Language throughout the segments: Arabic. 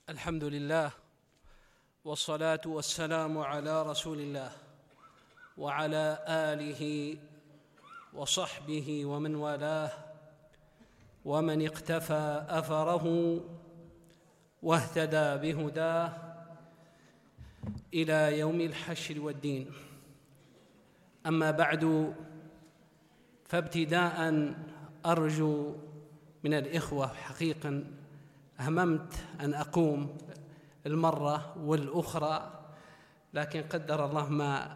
الحمد لله والصلاة والسلام على رسول الله وعلى آله وصحبه ومن والاه ومن اقتفى أثره واهتدى بهداه إلى يوم الحشر والدين. أما بعد، فابتداء أرجو من الإخوة، حقيقة هممت أن أقوم المرة والأخرى، لكن قدر الله ما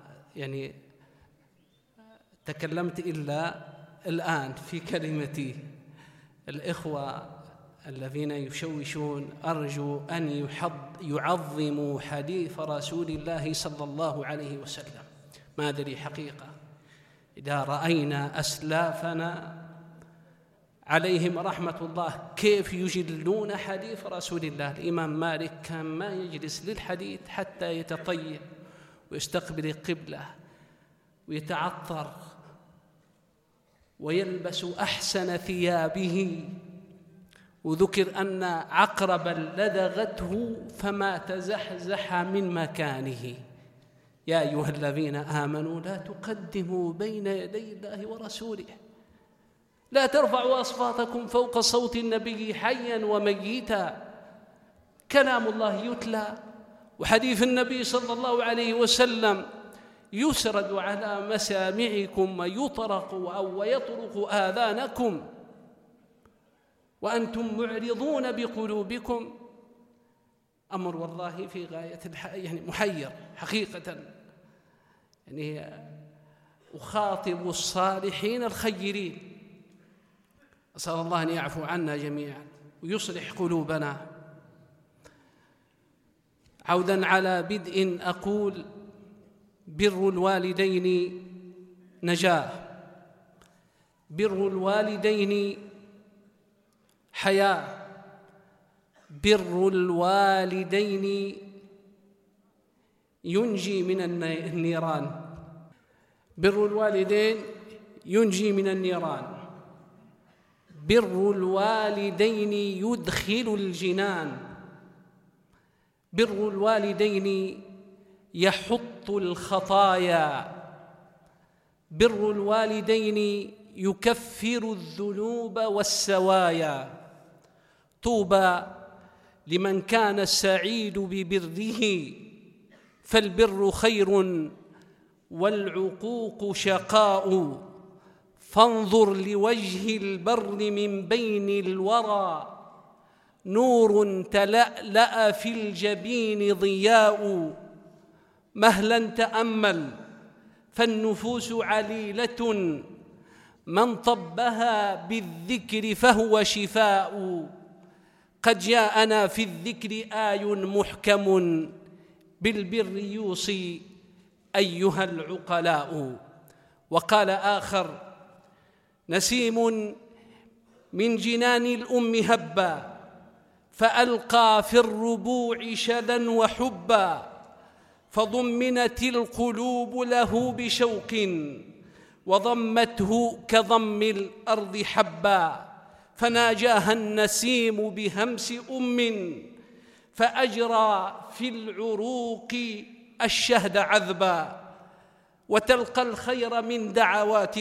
تكلمت إلا الآن في كلمتي. الإخوة الذين يشوشون أرجو أن يعظموا حديث رسول الله صلى الله عليه وسلم. ما أدري حقيقة إذا رأينا أسلافنا عليهم رحمة الله كيف يجلون حديث رسول الله. الإمام مالك كان ما يجلس للحديث حتى يتطيب ويستقبل القبلة ويتعطر ويلبس أحسن ثيابه، وذكر أن عقربا لدغته فما تزحزح من مكانه. يا أيها الذين آمنوا لا تقدموا بين يدي الله ورسوله، لا ترفعوا أصواتكم فوق صوت النبي حيا وميتا. كلام الله يتلى وحديث النبي صلى الله عليه وسلم يسرد على مسامعكم ويطرق أو يطرق آذانكم وأنتم معرضون بقلوبكم. أمر والله في غاية محير حقيقة. أخاطب الصالحين الخيرين، أسأل الله أن يعفو عنا جميعا ويصلح قلوبنا. عودا على بدء أقول: بر الوالدين نجاة، بر الوالدين حياة، بر الوالدين ينجي من النيران، بر الوالدين ينجي من النيران، بر الوالدين يدخل الجنان، بر الوالدين يحط الخطايا، بر الوالدين يكفر الذنوب والسوايا. طوبى لمن كان السعيد ببره، فالبر خير والعقوق شقاء. فانظر لوجه البر من بين الورى، نور تلألأ في الجبين ضياء. مهلا تأمل فالنفوس عليلة، من طبها بالذكر فهو شفاء. قد جاءنا في الذكر آي محكم، بالبر يوصي أيها العقلاء. وقال آخر: نسيم من جنان الأم هبا، فألقى في الربوع شذا وحبا. فضمنت القلوب له بشوق، وضمته كضم الأرض حبا. فناجاها النسيم بهمس فأجرى في العروق الشهد عذبا. وتلقى الخير من دعوات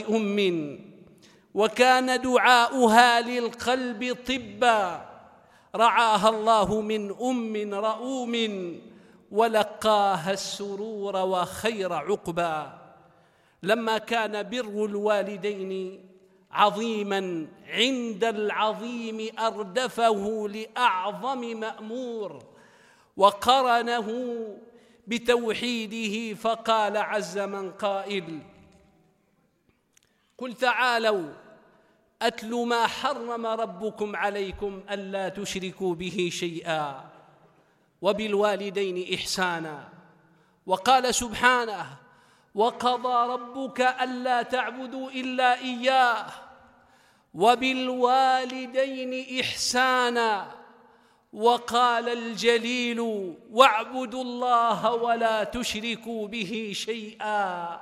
وكان دعاؤها للقلب طبا. رعاها الله من رؤوم، ولقاها السرور وخير عقبا. لما كان بر الوالدين عظيما عند العظيم، أردفه لأعظم مأمور وقرنه بتوحيده. فقال عز من قائل: قل تعالوا أتل ما حرم ربكم عليكم ألا تشركوا به شيئا وبالوالدين إحسانا. وقال سبحانه: وقضى ربك ألا تعبدوا إلا إياه وبالوالدين إحسانا. وقال الجليل: واعبدوا الله ولا تشركوا به شيئا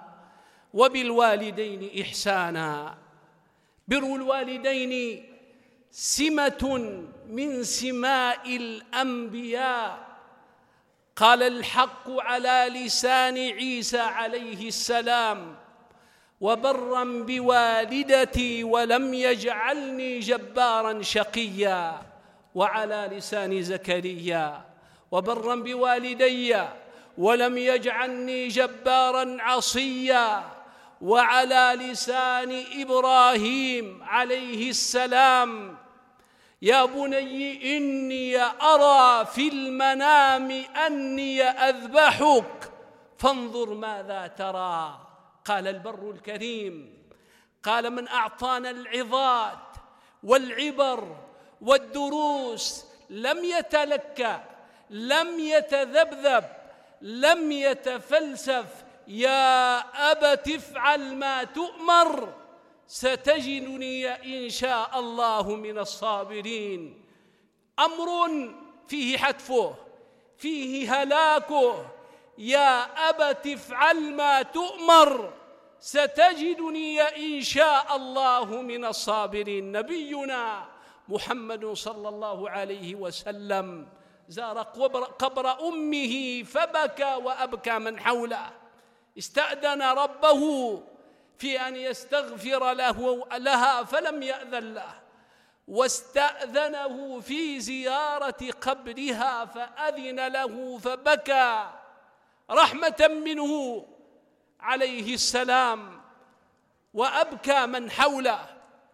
وبالوالدين إحسانا. بر الوالدين سمة من سماء الأنبياء. قال الحق على لسان عيسى عليه السلام: وبرا بوالدتي ولم يجعلني جبارا شقيا. وعلى لسان زكريا: وبرا بوالدي ولم يجعلني جبارا عصيا. وعلى لسان إبراهيم عليه السلام: يا بني إني أرى في المنام أني أذبحك فانظر ماذا ترى. قال البر الكريم: قال من أعطانا العظات والعبر والدروس لم يتلكأ، لم يتذبذب، لم يتفلسف: يا أبت افعل ما تؤمر ستجدني إن شاء الله من الصابرين. أمر فيه حتفه، فيه هلاكه: يا أبت افعل ما تؤمر ستجدني إن شاء الله من الصابرين. نبينا محمد صلى الله عليه وسلم زار قبر أمه فبكى وأبكى من حوله، استأذن ربه في أن يستغفر لها فلم يأذن له، واستأذنه في زيارة قبرها فأذن له فبكى رحمة منه عليه السلام وأبكى من حوله.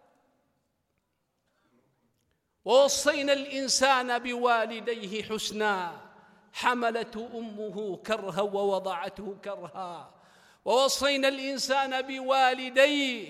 ووصينا الإنسان بوالديه حسنا، حملته أمه كرها ووضعته كرها. ووصينا الإنسان بوالديه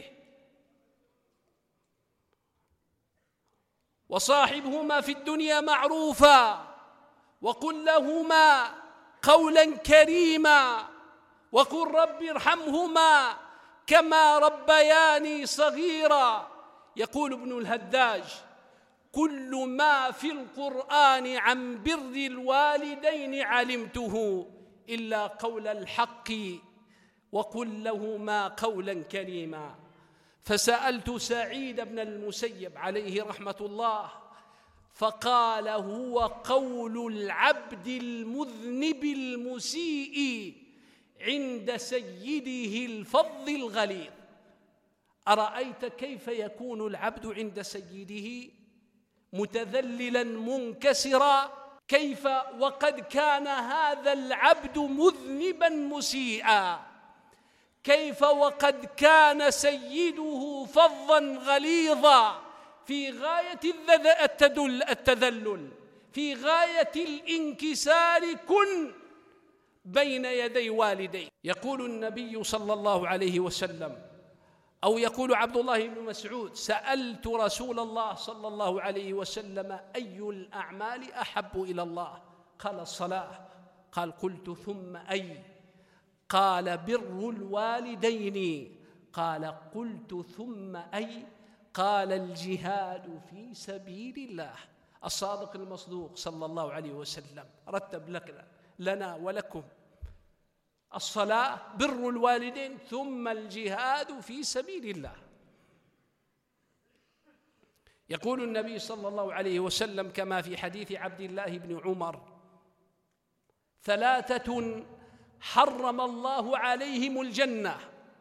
وصاحبهما في الدنيا معروفا، وقل لهما قولا كريما، وقل رب ارحمهما كما ربياني صغيرا. يقول ابن الهداج: كل ما في القرآن عن بر الوالدين علمته إلا قول الحق وقل لهما قولا كريما. فسألت سعيد بن المسيب عليه رحمة الله فقال: هو قول العبد المذنب المسيء عند سيده الفظ الغليظ. أرأيت كيف يكون العبد عند سيده متذللا منكسرا؟ كيف وقد كان هذا العبد مذنبا مسيئا؟ كيف وقد كان سيده فظا غليظا في غاية التذلل، في غاية الانكسار كن بين يدي والديه. يقول النبي صلى الله عليه وسلم، أو يقول عبد الله بن مسعود: سألت رسول الله صلى الله عليه وسلم: أي الأعمال أحب إلى الله؟ قال: الصلاة. قال: قلت: ثم أي؟ قال: بر الوالدين. قال: قلت: ثم أي؟ قال: الجهاد في سبيل الله. الصادق المصدوق صلى الله عليه وسلم رتب لنا ولكم الصلاة، بر الوالدين، ثم الجهاد في سبيل الله. يقول النبي صلى الله عليه وسلم كما في حديث عبد الله بن عمر: ثلاثة حرم الله عليهم الجنة: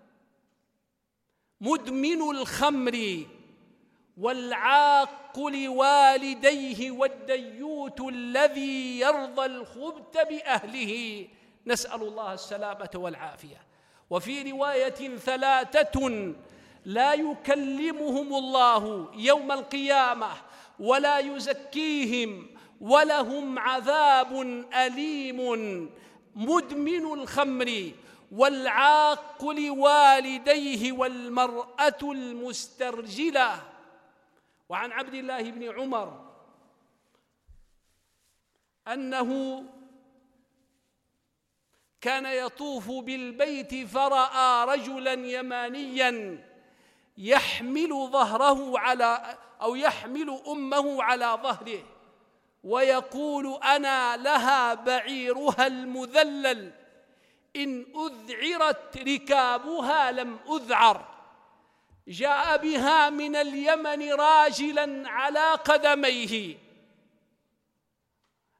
مدمن الخمر، والعاق لوالديه، والديوث الذي يرضى الخبث بأهله. نسأل الله السلامة والعافية. وفي رواية: ثلاثة لا يكلمهم الله يوم القيامة ولا يزكيهم ولهم عذاب أليم: مدمن الخمر، والعاق لوالديه، والمرأة المسترجلة. وعن عبد الله بن عمر أنه كان يطوف بالبيت فرأى رجلا يمانيا يحمل أمه على ظهره ويقول: أنا لها بعيرها المذلل، إن أذعرت ركابها لم أذعر. جاء بها من اليمن راجلا على قدميه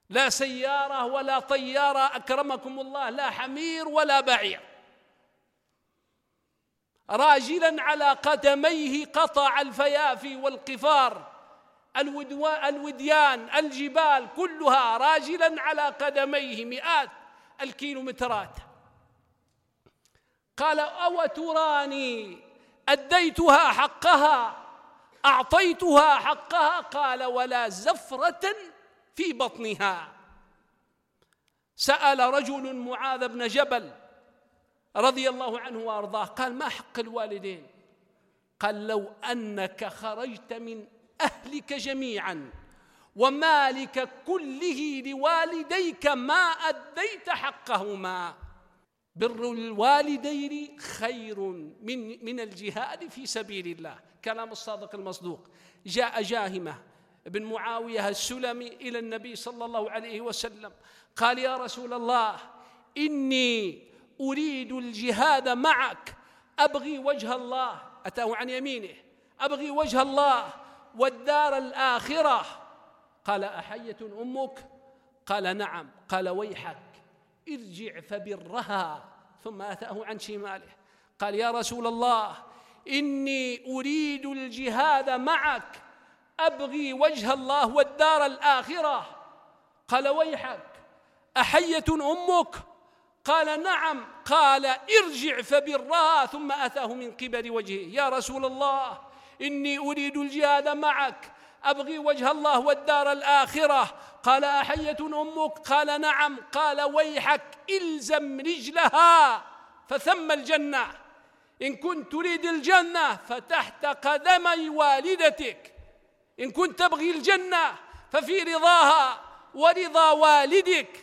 لا سيارة ولا طيارة أكرمكم الله، لا حمير ولا بعير، راجلا على قدميه قطع الفيافي والقفار، الوديان، الجبال كلها، راجلا على قدميه مئات الكيلومترات. قال: أو تراني أديتها حقها، أعطيتها حقها؟ قال: ولا زفرة في بطنها. سأل رجل معاذ بن جبل رضي الله عنه وأرضاه، قال: ما حق الوالدين؟ قال: لو أنك خرجت من أهلك جميعا ومالك كله لوالديك ما أديت حقهما. بر الوالدين خير من الجهاد في سبيل الله. كلام الصادق المصدوق. جاء جاهمة بن معاوية السلمي إلى النبي صلى الله عليه وسلم، قال: يا رسول الله، إني أريد الجهاد معك، أبغي وجه الله. أتاه عن يمينه: أبغي وجه الله والدار الآخرة. قال: أحية أمك؟ قال: نعم. قال: ويحك، ارجع فبرها. ثم أتاه عن شماله، قال: يا رسول الله، إني أريد الجهاد معك، أبغي وجه الله والدار الآخرة. قال: ويحك، أحية أمك؟ قال: نعم. قال: ارجع فبرها. ثم أتاه من قبل وجهه: يا رسول الله، إني أريد الجهاد معك، أبغي وجه الله والدار الآخرة. قال: أحية أمك؟ قال: نعم. قال: ويحك، إلزم رجلها فثم الجنة. إن كنت تريد الجنة فتحت قدمي والدتك، إن كنت تبغي الجنة ففي رضاها ورضا والدك.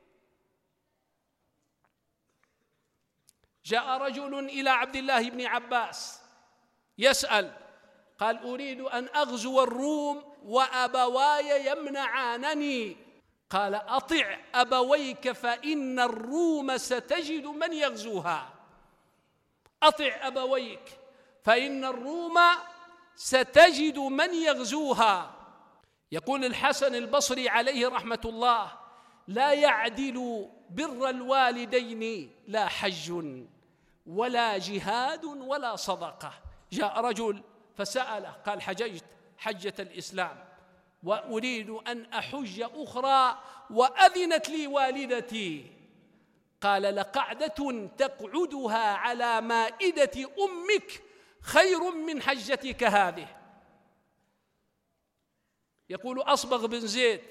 جاء رجل إلى عبد الله بن عباس يسأل، قال: أريد أن أغزو الروم وأبواي يمنعانني. قال: أطع أبويك فإن الروم ستجد من يغزوها. أطع أبويك فإن الروم ستجد من يغزوها. يقول الحسن البصري عليه رحمة الله: لا يعدل بر الوالدين لا حج ولا جهاد ولا صدقة. جاء رجل فسأله، قال: حججت حجة الإسلام وأريد أن أحج أخرى وأذنت لي والدتي. قال: لقعدة تقعدها على مائدة أمك خير من حجتك هذه. يقول أصبغ بن زيد: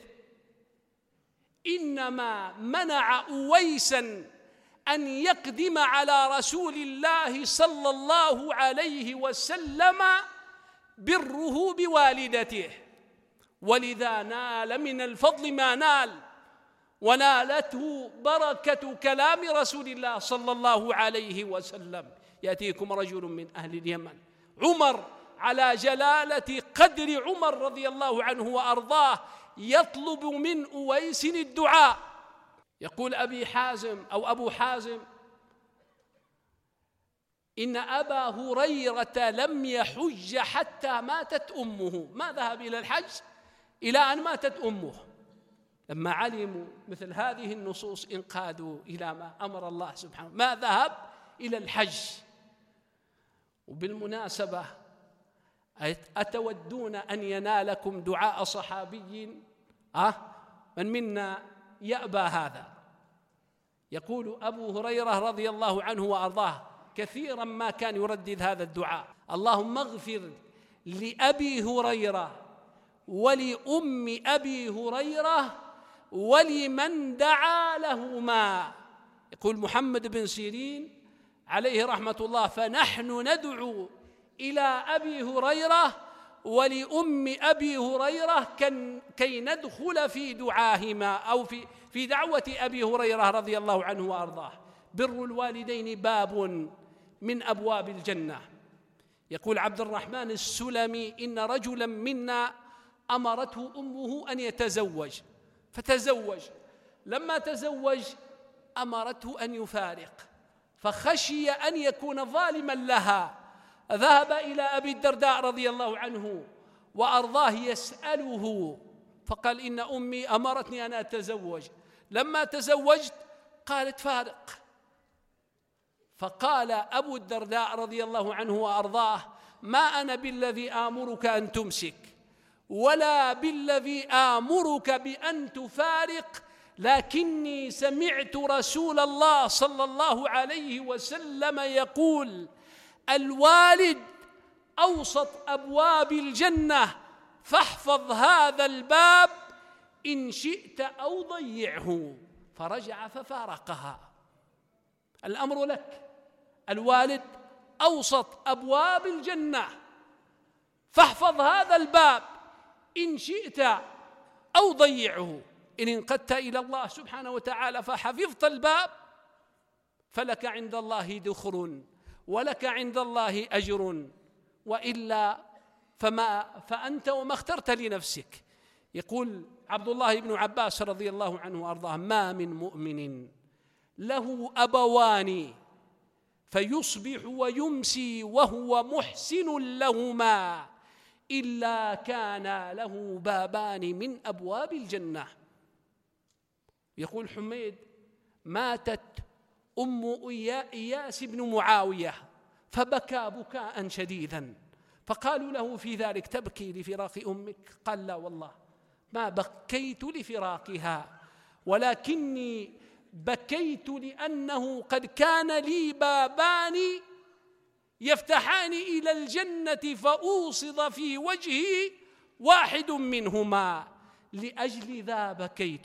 إنما منع أويسا أن يقدم على رسول الله صلى الله عليه وسلم بره بوالدته، ولذا نال من الفضل ما نال، ونالته بركة كلام رسول الله صلى الله عليه وسلم. يأتيكم رجل من أهل اليمن، عمر، على جلالة قدر عمر رضي الله عنه وأرضاه، يطلب من أويس الدعاء. يقول أبو حازم: إن أبا هريرة لم يحج حتى ماتت أمه، ما ذهب إلى الحج إلى أن ماتت أمه. لما علموا مثل هذه النصوص انقادوا إلى ما أمر الله سبحانه، ما ذهب إلى الحج. وبالمناسبة، أتودون أن ينالكم دعاء صحابي؟ من منا يأبى هذا؟ يقول أبو هريرة رضي الله عنه وأرضاه كثيرا ما كان يردد هذا الدعاء: اللهم اغفر لأبي هريرة ولأم أبي هريرة ولمن دعا لهما. يقول محمد بن سيرين عليه رحمة الله: فنحن ندعو إلى أبي هريرة ولأم أبي هريرة كي ندخل في دعاهما أو في دعوة أبي هريرة رضي الله عنه وأرضاه. بر الوالدين باب من أبواب الجنة. يقول عبد الرحمن السلمي: إن رجلا منا أمرته أمه أن يتزوج فتزوج، لما تزوج أمرته أن يفارق، فخشي أن يكون ظالما لها، ذهب إلى أبي الدرداء رضي الله عنه وأرضاه يسأله، فقال إن أمي أمرتني أن أتزوج، لما تزوجت قالت فارق. فقال أبو الدرداء رضي الله عنه وأرضاه: ما أنا بالذي آمرك أن تمسك، ولا بالذي آمرك بأن تفارق، لكني سمعت رسول الله صلى الله عليه وسلم يقول: الوالد أوسط أبواب الجنة، فاحفظ هذا الباب إن شئت أو ضيعه. فرجع ففارقها. الأمر لك، الوالد أوسط أبواب الجنة، فاحفظ هذا الباب إن شئت أو ضيعه. إن انقدت إلى الله سبحانه وتعالى فحفظت الباب فلك عند الله ذخر ولك عند الله أجر، وإلا فأنت وما اخترت لنفسك. يقول عبد الله بن عباس رضي الله عنه وأرضاه: ما من مؤمن له أبوان فيصبح ويمسي وهو محسن لهما إلا كان له بابان من أبواب الجنة. يقول حميد: ماتت أم إياس بن معاوية فبكى بكاء شديدا، فقالوا له في ذلك: تبكي لفراق أمك؟ قال: لا والله ما بكيت لفراقها، ولكني بكيت لأنه قد كان لي بابان يفتحان إلى الجنة فأوصد في وجهي واحد منهما، لأجل ذا بكيت.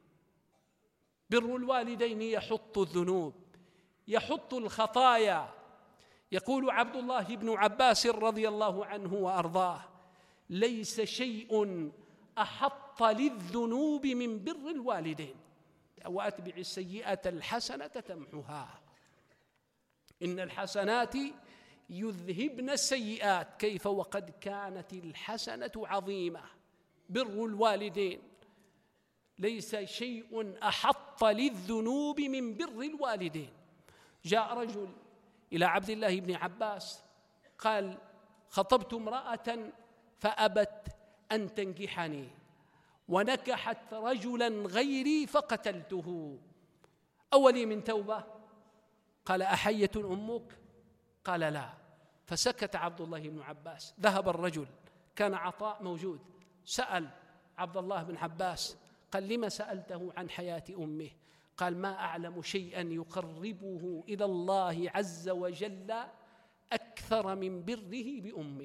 بر الوالدين يحط الذنوب، يحط الخطايا. يقول عبد الله بن عباس رضي الله عنه وأرضاه: ليس شيء أحط للذنوب من بر الوالدين، وأتبع السيئة الحسنة تمحها، إن الحسنات يذهبن السيئات. كيف وقد كانت الحسنة عظيمة؟ بر الوالدين ليس شيء أحط للذنوب من بر الوالدين. جاء رجل إلى عبد الله بن عباس قال: خطبت امرأة فأبت أن تنكحني، ونكحت رجلا غيري فقتلته، أولي من توبة؟ قال: أحية أمك؟ قال: لا. فسكت عبد الله بن عباس. ذهب الرجل، كان عطاء موجود، سأل عبد الله بن عباس قال: لما سألته عن حياة أمه؟ قال: ما أعلم شيئا يقربه إلى الله عز وجل أكثر من بره بأمه.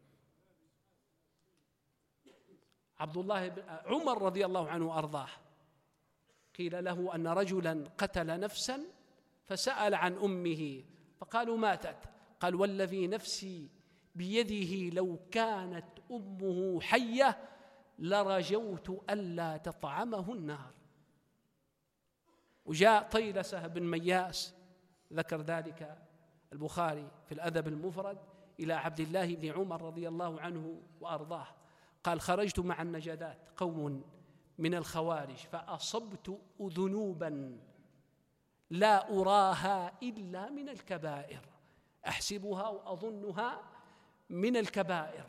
عبد الله بن عمر رضي الله عنه وأرضاه قيل له أن رجلا قتل نفسا فسأل عن أمه فقالوا: ماتت. قال: والذي نفسي بيده لو كانت أمه حية لرجوت ألا تطعمه النار. وجاء طيلسة بن مياس، ذكر ذلك البخاري في الأدب المفرد، إلى عبد الله بن عمر رضي الله عنه وأرضاه قال: خرجت مع النجدات قوم من الخوارج فأصبت ذنوبا لا أراها إلا من الكبائر، أحسبها وأظنها من الكبائر.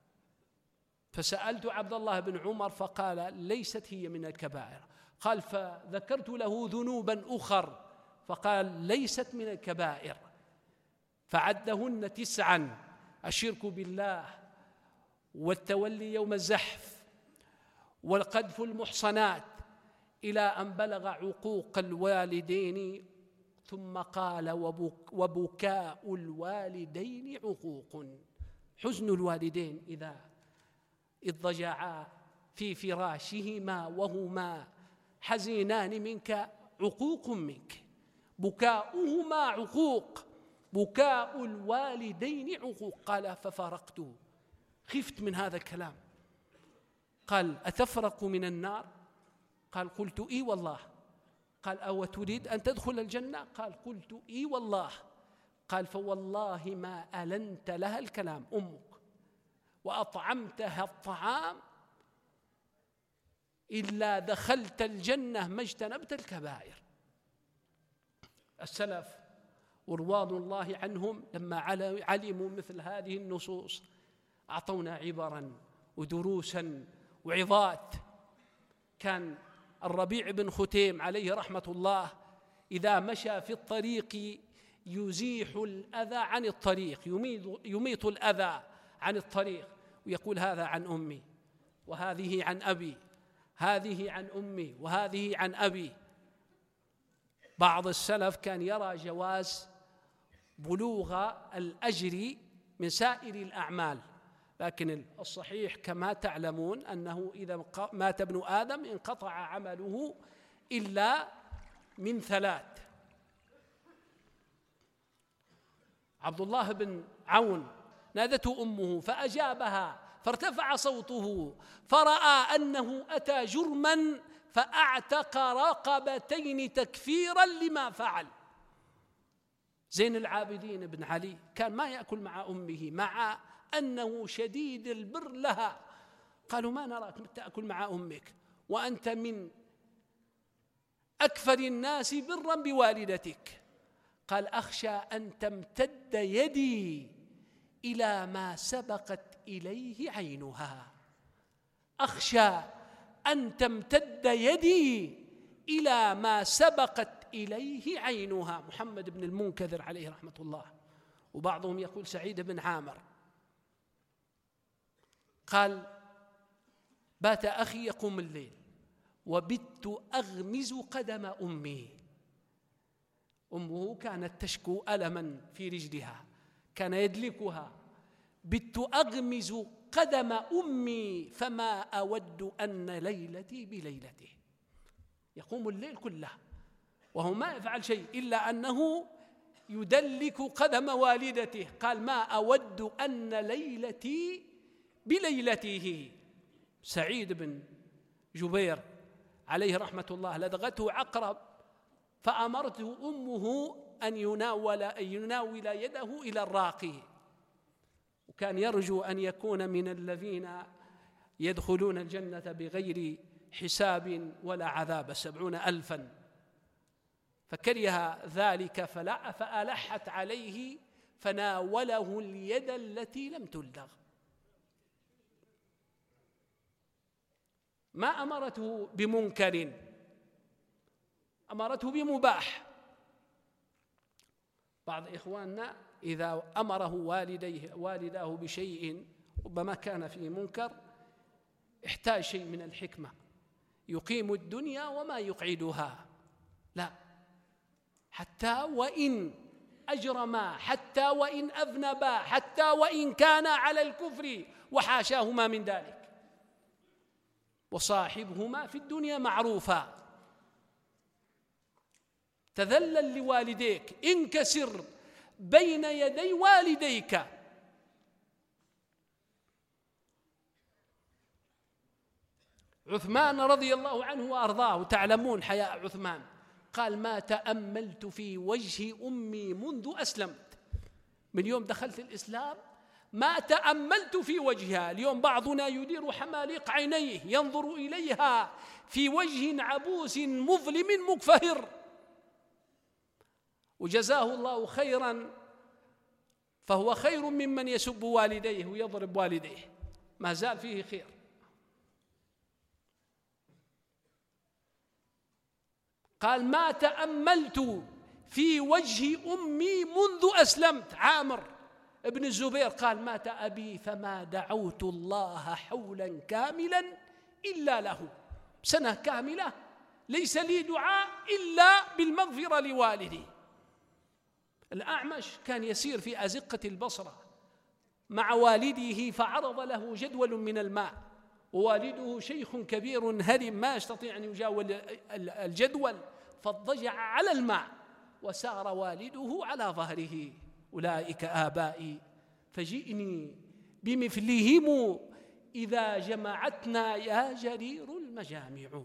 فسألت عبد الله بن عمر فقال: ليست هي من الكبائر. قال: فذكرت له ذنوبا أخر فقال: ليست من الكبائر. فعدهن 9: الشرك بالله، والتولي يوم الزحف، والقذف المحصنات، إلى أن بلغ عقوق الوالدين، ثم قال: وبكاء الوالدين عقوق. حزن الوالدين إذا اضطجعا في فراشهما وهما حزينان منك عقوق منك، بكاؤهما عقوق، بكاء الوالدين عقوق. قال: ففارقته، خفت من هذا الكلام. قال: أتفرق من النار؟ قال: قلت: إي والله. قال: أو تريد أن تدخل الجنة؟ قال: قلت: إي والله. قال: فوالله ما ألنت لها الكلام أمك وأطعمتها الطعام إلا دخلت الجنة ما اجتنبت الكبائر. السلف ورضوان الله عنهم لما علموا مثل هذه النصوص أعطونا عبرا ودروسا وعظات كان الربيع بن ختيم عليه رحمة الله إذا مشى في الطريق يزيح الأذى عن الطريق، يميط الأذى عن الطريق، ويقول هذا عن أمي، وهذه عن أبي، هذه عن أمي، وهذه عن أبي. بعض السلف كان يرى جواز بلوغ الأجر من سائر الأعمال، لكن الصحيح كما تعلمون أنه إذا مات ابن آدم انقطع عمله إلا من ثلاث. عبد الله بن عون نادته أمه فأجابها فارتفع صوته فرأى أنه أتى جرما فأعتق رقبتين تكفيرا لما فعل. زين العابدين بن علي كان ما يأكل مع أمه مع أنه شديد البر لها، قالوا ما نراك تأكل مع أمك وأنت من أكثر الناس برا بوالدتك. قال أخشى أن تمتد يدي إلى ما سبقت إليه عينها، أخشى أن تمتد يدي إلى ما سبقت إليه عينها. محمد بن المنكدر عليه رحمة الله، وبعضهم يقول سعيد بن عامر، قال بات أخي يقوم الليل وبت أغمز قدم أمي. أمه كانت تشكو ألما في رجلها كان يدلكها، بت أغمز قدم أمي فما أود أن ليلتي بليلته. يقوم الليل كله وهو ما يفعل شيء إلا أنه يدلك قدم والدته، قال ما أود أن ليلتي بليلته. سعيد بن جبير عليه رحمة الله لدغته عقرب فأمرته أمه أن يناول يده إلى الراقي، وكان يرجو أن يكون من الذين يدخلون الجنة بغير حساب ولا عذاب 70,000، فكره ذلك فألحت عليه فناوله اليد التي لم تلدغ. ما أمرته بمنكر، أمرته بمباح. بعض إخواننا إذا أمره والداه بشيء ربما كان فيه منكر احتاج شيء من الحكمة، يقيم الدنيا وما يقعدها، لا، حتى وإن أجرما، حتى وإن أذنبا، حتى وإن كانا على الكفر وحاشاهما من ذلك، وصاحبهما في الدنيا معروفا. تذلل لوالديك، انكسر بين يدي والديك. عثمان رضي الله عنه وأرضاه، تعلمون حياء عثمان، قال ما تأملت في وجه أمي منذ أسلمت. من يوم دخلت الإسلام ما تأملت في وجهها. اليوم بعضنا يدير حماليق عينيه ينظر إليها في وجه عبوس مظلم مكفهر، وجزاه الله خيرا، فهو خير ممن يسب والديه ويضرب والديه، ما زال فيه خير. قال ما تأملت في وجه أمي منذ أسلمت. عامر ابن الزبير قال مات أبي فما دعوت الله حولا كاملا إلا له، سنة كاملة ليس لي دعاء إلا بالمغفرة لوالدي. الأعمش كان يسير في أزقة البصرة مع والده فعرض له جدول من الماء، ووالده شيخ كبير هرم ما يستطيع أن يجاوز الجدول، فاضطجع على الماء وسار والده على ظهره. أولئك آبائي فجئني بمثلهم إذا جمعتنا يا جرير المجامع.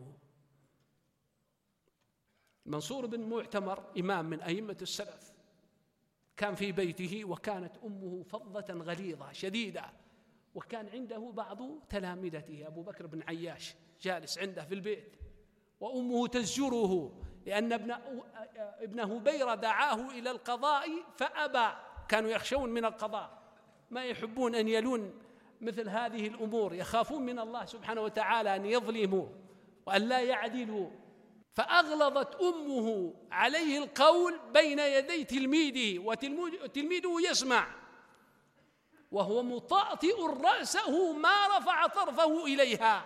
منصور بن معتمر إمام من أئمة السلف كان في بيته، وكانت أمه فظة غليظة شديدة، وكان عنده بعض تلامذته أبو بكر بن عياش جالس عنده في البيت، وأمه تزجره لأن ابن هبيرة دعاه إلى القضاء فأبى. كانوا يخشون من القضاء، ما يحبون أن يلون مثل هذه الأمور، يخافون من الله سبحانه وتعالى أن يظلموا، وأن لا يعدلوا، فأغلظت أمه عليه القول بين يدي تلميذه، وتلميذه يسمع وهو مطأطئ رأسه ما رفع طرفه إليها.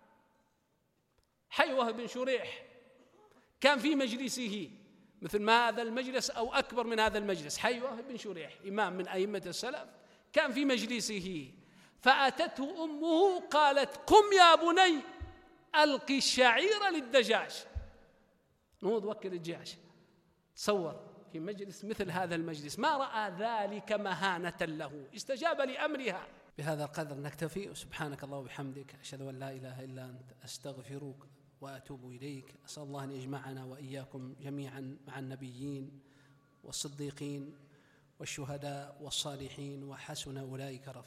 حيوة بن شريح كان في مجلسه مثل ما هذا المجلس أو أكبر من هذا المجلس. حيوة بن شريح إمام من أئمة السلف كان في مجلسه، فأتته أمه قالت: قم يا بني ألقي الشعير للدجاج. نهوض وكل الجيش. تصور في مجلس مثل هذا المجلس ما رأى ذلك مهانة له، استجاب لأمرها. بهذا القدر نكتفي، وسبحانك الله وبحمدك أشهد أن لا إله إلا أنت أستغفرك وأتوب إليك. أسأل الله أن يجمعنا وإياكم جميعا مع النبيين والصديقين والشهداء والصالحين، وحسن أولئك رفيقا.